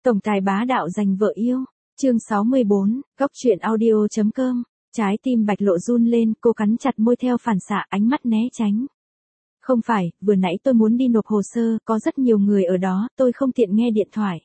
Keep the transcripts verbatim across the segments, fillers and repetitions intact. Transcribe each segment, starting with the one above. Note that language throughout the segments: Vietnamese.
Tổng tài bá đạo giành vợ yêu. Chương sáu mươi bốn, góc truyện audio chấm com. Trái tim Bạch Lộ run lên, cô cắn chặt môi theo phản xạ, ánh mắt né tránh. Không phải, vừa nãy tôi muốn đi nộp hồ sơ, có rất nhiều người ở đó, tôi không tiện nghe điện thoại.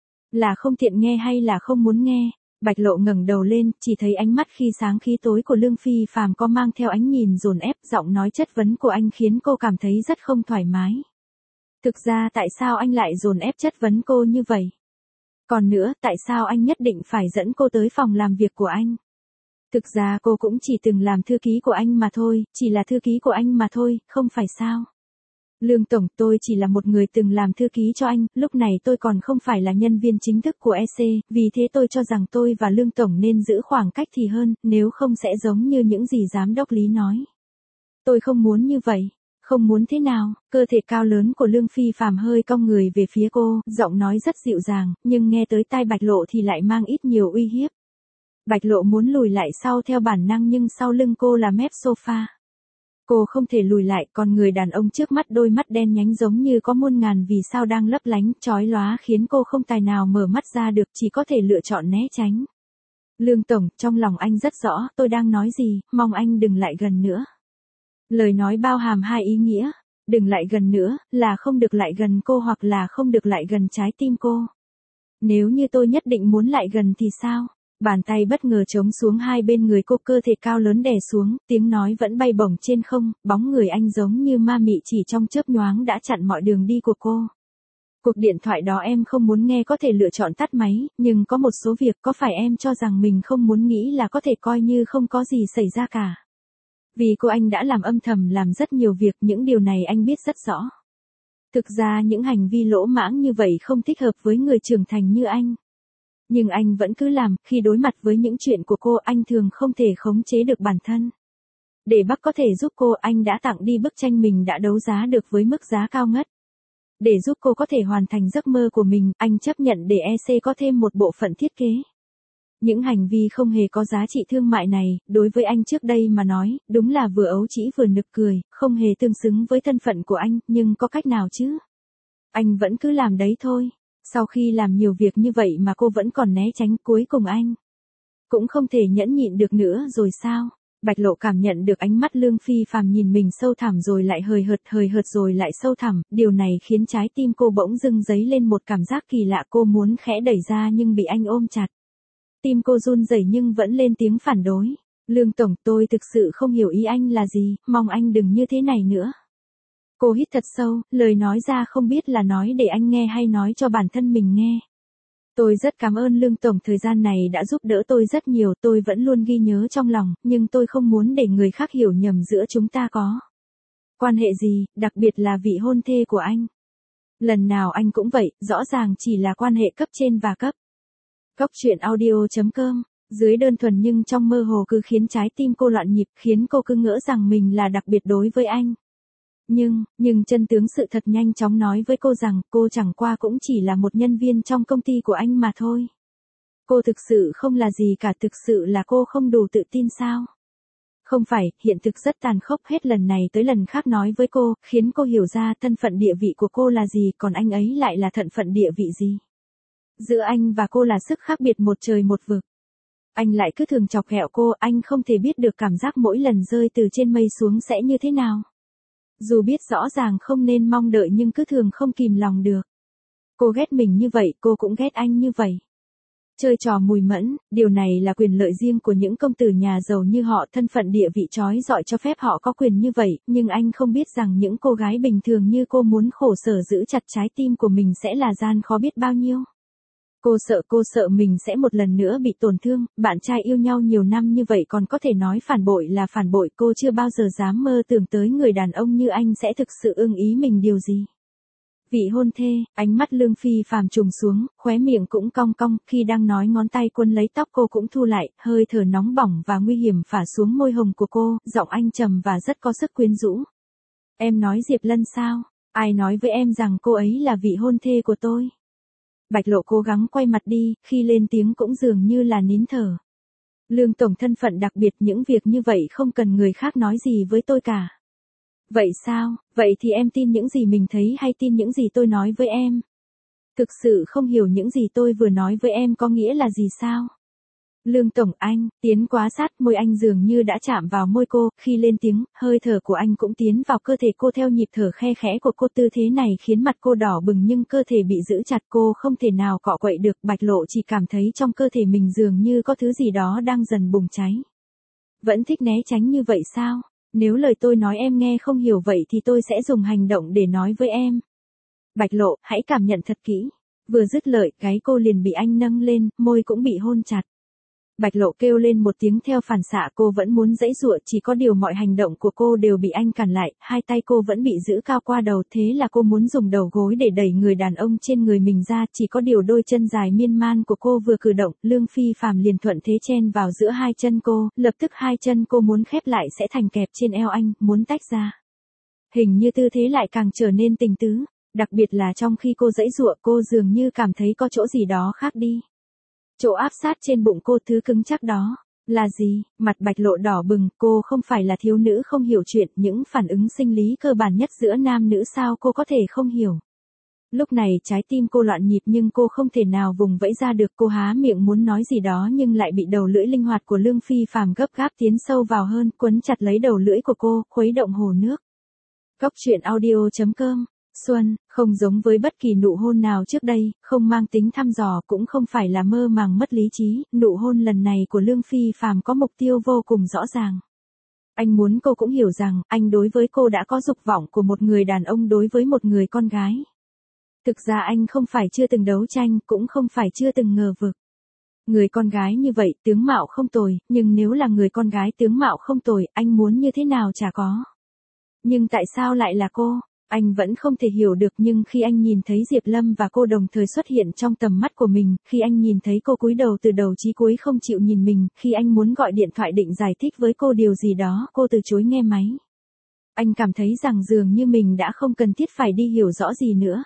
Là không tiện nghe hay là không muốn nghe? Bạch Lộ ngẩng đầu lên, chỉ thấy ánh mắt khi sáng khí tối của Lương Phi Phàm có mang theo ánh nhìn dồn ép, giọng nói chất vấn của anh khiến cô cảm thấy rất không thoải mái. Thực ra tại sao anh lại dồn ép chất vấn cô như vậy? Còn nữa, tại sao anh nhất định phải dẫn cô tới phòng làm việc của anh? Thực ra cô cũng chỉ từng làm thư ký của anh mà thôi, chỉ là thư ký của anh mà thôi, không phải sao? Lương Tổng, tôi chỉ là một người từng làm thư ký cho anh, lúc này tôi còn không phải là nhân viên chính thức của e xê, vì thế tôi cho rằng tôi và Lương Tổng nên giữ khoảng cách thì hơn, nếu không sẽ giống như những gì giám đốc Lý nói. Tôi không muốn như vậy. Không muốn thế nào? Cơ thể cao lớn của Lương Phi Phàm hơi cong người về phía cô, giọng nói rất dịu dàng, nhưng nghe tới tai Bạch Lộ thì lại mang ít nhiều uy hiếp. Bạch Lộ muốn lùi lại sau theo bản năng nhưng sau lưng cô là mép sofa. Cô không thể lùi lại, còn người đàn ông trước mắt đôi mắt đen nhánh giống như có muôn ngàn vì sao đang lấp lánh, chói lóa khiến cô không tài nào mở mắt ra được, chỉ có thể lựa chọn né tránh. Lương Tổng, trong lòng anh rất rõ, tôi đang nói gì, mong anh đừng lại gần nữa. Lời nói bao hàm hai ý nghĩa, đừng lại gần nữa, là không được lại gần cô hoặc là không được lại gần trái tim cô. Nếu như tôi nhất định muốn lại gần thì sao? Bàn tay bất ngờ trống xuống hai bên người cô, cơ thể cao lớn đè xuống, tiếng nói vẫn bay bổng trên không, bóng người anh giống như ma mị chỉ trong chớp nhoáng đã chặn mọi đường đi của cô. Cuộc điện thoại đó em không muốn nghe có thể lựa chọn tắt máy, nhưng có một số việc có phải em cho rằng mình không muốn nghĩ là có thể coi như không có gì xảy ra cả. Vì cô anh đã làm âm thầm làm rất nhiều việc, những điều này anh biết rất rõ. Thực ra những hành vi lỗ mãng như vậy không thích hợp với người trưởng thành như anh. Nhưng anh vẫn cứ làm, khi đối mặt với những chuyện của cô anh thường không thể khống chế được bản thân. Để bác có thể giúp cô, anh đã tặng đi bức tranh mình đã đấu giá được với mức giá cao ngất. Để giúp cô có thể hoàn thành giấc mơ của mình, anh chấp nhận để e xê có thêm một bộ phận thiết kế. Những hành vi không hề có giá trị thương mại này, đối với anh trước đây mà nói, đúng là vừa ấu trĩ vừa nực cười, không hề tương xứng với thân phận của anh, nhưng có cách nào chứ? Anh vẫn cứ làm đấy thôi. Sau khi làm nhiều việc như vậy mà cô vẫn còn né tránh, cuối cùng anh cũng không thể nhẫn nhịn được nữa rồi sao? Bạch Lộ cảm nhận được ánh mắt Lương Phi Phàm nhìn mình sâu thẳm rồi lại hời hợt, hời hợt rồi lại sâu thẳm, điều này khiến trái tim cô bỗng dưng dấy lên một cảm giác kỳ lạ, cô muốn khẽ đẩy ra nhưng bị anh ôm chặt. Tim cô run rẩy nhưng vẫn lên tiếng phản đối. Lương Tổng, tôi thực sự không hiểu ý anh là gì, mong anh đừng như thế này nữa. Cô hít thật sâu, lời nói ra không biết là nói để anh nghe hay nói cho bản thân mình nghe. Tôi rất cảm ơn Lương Tổng, thời gian này đã giúp đỡ tôi rất nhiều, tôi vẫn luôn ghi nhớ trong lòng, nhưng tôi không muốn để người khác hiểu nhầm giữa chúng ta có quan hệ gì, đặc biệt là vị hôn thê của anh. Lần nào anh cũng vậy, rõ ràng chỉ là quan hệ cấp trên và cấp. Góc truyện audio chấm com, dưới đơn thuần nhưng trong mơ hồ cứ khiến trái tim cô loạn nhịp, khiến cô cứ ngỡ rằng mình là đặc biệt đối với anh. Nhưng, nhưng chân tướng sự thật nhanh chóng nói với cô rằng cô chẳng qua cũng chỉ là một nhân viên trong công ty của anh mà thôi. Cô thực sự không là gì cả, thực sự là cô không đủ tự tin sao? Không phải, hiện thực rất tàn khốc, hết lần này tới lần khác nói với cô, khiến cô hiểu ra thân phận địa vị của cô là gì, còn anh ấy lại là thân phận địa vị gì. Giữa anh và cô là sức khác biệt một trời một vực. Anh lại cứ thường chọc ghẹo cô, anh không thể biết được cảm giác mỗi lần rơi từ trên mây xuống sẽ như thế nào. Dù biết rõ ràng không nên mong đợi nhưng cứ thường không kìm lòng được. Cô ghét mình như vậy, cô cũng ghét anh như vậy. Chơi trò mùi mẫn, điều này là quyền lợi riêng của những công tử nhà giàu như họ, thân phận địa vị trói rọi cho phép họ có quyền như vậy, nhưng anh không biết rằng những cô gái bình thường như cô muốn khổ sở giữ chặt trái tim của mình sẽ là gian khó biết bao nhiêu. Cô sợ, cô sợ mình sẽ một lần nữa bị tổn thương, bạn trai yêu nhau nhiều năm như vậy còn có thể nói phản bội là phản bội, cô chưa bao giờ dám mơ tưởng tới người đàn ông như anh sẽ thực sự ưng ý mình điều gì. Vị hôn thê, ánh mắt Lương Phi Phàm trùng xuống, khóe miệng cũng cong cong, khi đang nói ngón tay quấn lấy tóc cô cũng thu lại, hơi thở nóng bỏng và nguy hiểm phả xuống môi hồng của cô, giọng anh trầm và rất có sức quyến rũ. Em nói Diệp Lân sao? Ai nói với em rằng cô ấy là vị hôn thê của tôi? Bạch Lộ cố gắng quay mặt đi, khi lên tiếng cũng dường như là nín thở. Lương Tổng thân phận đặc biệt, những việc như vậy không cần người khác nói gì với tôi cả. Vậy sao, vậy thì em tin những gì mình thấy hay tin những gì tôi nói với em? Thực sự không hiểu những gì tôi vừa nói với em có nghĩa là gì sao? Lương Tổng anh, tiến quá sát, môi anh dường như đã chạm vào môi cô, khi lên tiếng, hơi thở của anh cũng tiến vào cơ thể cô theo nhịp thở khe khẽ của cô. Tư thế này khiến mặt cô đỏ bừng nhưng cơ thể bị giữ chặt, cô không thể nào cọ quậy được. Bạch Lộ chỉ cảm thấy trong cơ thể mình dường như có thứ gì đó đang dần bùng cháy. Vẫn thích né tránh như vậy sao? Nếu lời tôi nói em nghe không hiểu vậy thì tôi sẽ dùng hành động để nói với em. Bạch Lộ, hãy cảm nhận thật kỹ. Vừa dứt lời, gáy cô liền bị anh nâng lên, môi cũng bị hôn chặt. Bạch Lộ kêu lên một tiếng theo phản xạ, cô vẫn muốn giãy giụa, chỉ có điều mọi hành động của cô đều bị anh cản lại, hai tay cô vẫn bị giữ cao qua đầu, thế là cô muốn dùng đầu gối để đẩy người đàn ông trên người mình ra, chỉ có điều đôi chân dài miên man của cô vừa cử động, Lương Phi Phàm liền thuận thế chen vào giữa hai chân cô, lập tức hai chân cô muốn khép lại sẽ thành kẹp trên eo anh, muốn tách ra. Hình như tư thế lại càng trở nên tình tứ, đặc biệt là trong khi cô giãy giụa, cô dường như cảm thấy có chỗ gì đó khác đi. Chỗ áp sát trên bụng cô, thứ cứng chắc đó, là gì? Mặt Bạch Lộ đỏ bừng, cô không phải là thiếu nữ không hiểu chuyện, những phản ứng sinh lý cơ bản nhất giữa nam nữ sao cô có thể không hiểu. Lúc này trái tim cô loạn nhịp nhưng cô không thể nào vùng vẫy ra được, cô há miệng muốn nói gì đó nhưng lại bị đầu lưỡi linh hoạt của Lương Phi Phàm gấp gáp tiến sâu vào hơn, quấn chặt lấy đầu lưỡi của cô, khuấy động hồ nước. Góc truyện audio chấm com. Xuân, không giống với bất kỳ nụ hôn nào trước đây, không mang tính thăm dò cũng không phải là mơ màng mất lý trí, nụ hôn lần này của Lương Phi Phàm có mục tiêu vô cùng rõ ràng. Anh muốn cô cũng hiểu rằng, anh đối với cô đã có dục vọng của một người đàn ông đối với một người con gái. Thực ra anh không phải chưa từng đấu tranh, cũng không phải chưa từng ngờ vực. Người con gái như vậy, tướng mạo không tồi, nhưng nếu là người con gái tướng mạo không tồi, anh muốn như thế nào chả có. Nhưng tại sao lại là cô? Anh vẫn không thể hiểu được, nhưng khi anh nhìn thấy Diệp Lâm và cô đồng thời xuất hiện trong tầm mắt của mình, khi anh nhìn thấy cô cúi đầu từ đầu chí cuối không chịu nhìn mình, khi anh muốn gọi điện thoại định giải thích với cô điều gì đó, cô từ chối nghe máy. Anh cảm thấy rằng dường như mình đã không cần thiết phải đi hiểu rõ gì nữa.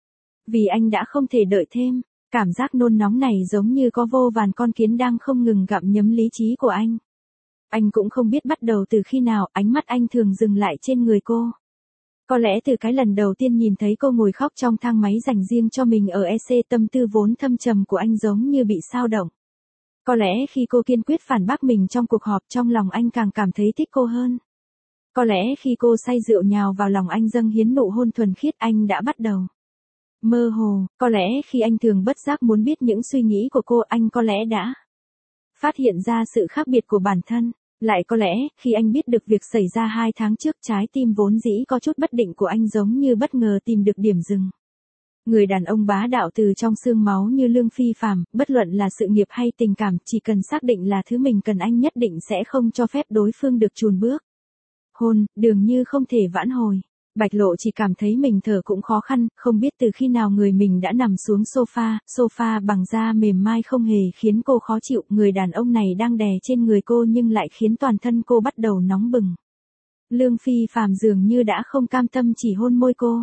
Vì anh đã không thể đợi thêm, cảm giác nôn nóng này giống như có vô vàn con kiến đang không ngừng gặm nhấm lý trí của anh. Anh cũng không biết bắt đầu từ khi nào, ánh mắt anh thường dừng lại trên người cô. Có lẽ từ cái lần đầu tiên nhìn thấy cô ngồi khóc trong thang máy dành riêng cho mình ở e xê, tâm tư vốn thâm trầm của anh giống như bị xao động. Có lẽ khi cô kiên quyết phản bác mình trong cuộc họp, trong lòng anh càng cảm thấy thích cô hơn. Có lẽ khi cô say rượu nhào vào lòng anh dâng hiến nụ hôn thuần khiết, anh đã bắt đầu mơ hồ. Có lẽ khi anh thường bất giác muốn biết những suy nghĩ của cô, anh có lẽ đã phát hiện ra sự khác biệt của bản thân. Lại có lẽ, khi anh biết được việc xảy ra hai tháng trước, trái tim vốn dĩ có chút bất định của anh giống như bất ngờ tìm được điểm dừng. Người đàn ông bá đạo từ trong xương máu như Lương Phi Phàm, bất luận là sự nghiệp hay tình cảm, chỉ cần xác định là thứ mình cần, anh nhất định sẽ không cho phép đối phương được chùn bước. Hôn, dường như không thể vãn hồi. Bạch Lộ chỉ cảm thấy mình thở cũng khó khăn, không biết từ khi nào người mình đã nằm xuống sofa, sofa bằng da mềm mại không hề khiến cô khó chịu, người đàn ông này đang đè trên người cô nhưng lại khiến toàn thân cô bắt đầu nóng bừng. Lương Phi Phàm dường như đã không cam tâm chỉ hôn môi cô.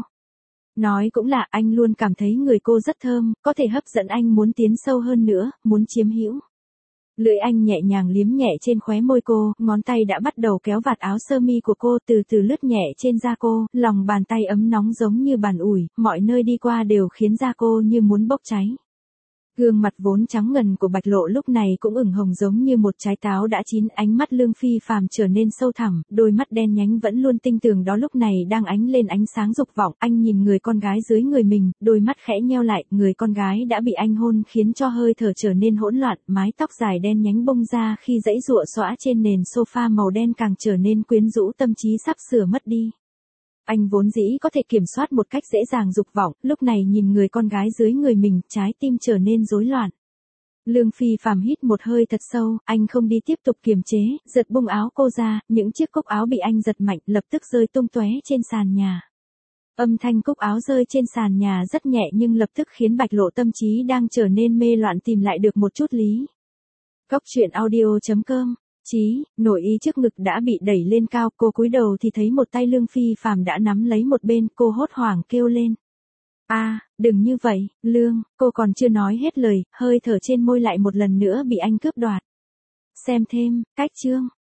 Nói cũng là, anh luôn cảm thấy người cô rất thơm, có thể hấp dẫn anh muốn tiến sâu hơn nữa, muốn chiếm hữu. Lưỡi anh nhẹ nhàng liếm nhẹ trên khóe môi cô, ngón tay đã bắt đầu kéo vạt áo sơ mi của cô, từ từ lướt nhẹ trên da cô, lòng bàn tay ấm nóng giống như bàn ủi, mọi nơi đi qua đều khiến da cô như muốn bốc cháy. Gương mặt vốn trắng ngần của Bạch Lộ lúc này cũng ửng hồng giống như một trái táo đã chín, ánh mắt Lương Phi Phàm trở nên sâu thẳm, đôi mắt đen nhánh vẫn luôn tinh tường đó lúc này đang ánh lên ánh sáng dục vọng, anh nhìn người con gái dưới người mình, đôi mắt khẽ nheo lại, người con gái đã bị anh hôn khiến cho hơi thở trở nên hỗn loạn, mái tóc dài đen nhánh bông ra khi giãy giụa xõa trên nền sofa màu đen càng trở nên quyến rũ, tâm trí sắp sửa mất đi. Anh vốn dĩ có thể kiểm soát một cách dễ dàng dục vọng, lúc này nhìn người con gái dưới người mình, trái tim trở nên rối loạn. Lương Phi Phàm hít một hơi thật sâu, anh không đi tiếp tục kiềm chế, giật bung áo cô ra, những chiếc cúc áo bị anh giật mạnh, lập tức rơi tung tóe trên sàn nhà. Âm thanh cúc áo rơi trên sàn nhà rất nhẹ nhưng lập tức khiến Bạch Lộ tâm trí đang trở nên mê loạn tìm lại được một chút lý. Góc truyện audio chấm com. Chí, nội y trước ngực đã bị đẩy lên cao, cô cúi đầu thì thấy một tay Lương Phi Phàm đã nắm lấy một bên, cô hốt hoảng kêu lên. A, à, đừng như vậy, Lương, cô còn chưa nói hết lời, hơi thở trên môi lại một lần nữa bị anh cướp đoạt. Xem thêm, cách chương.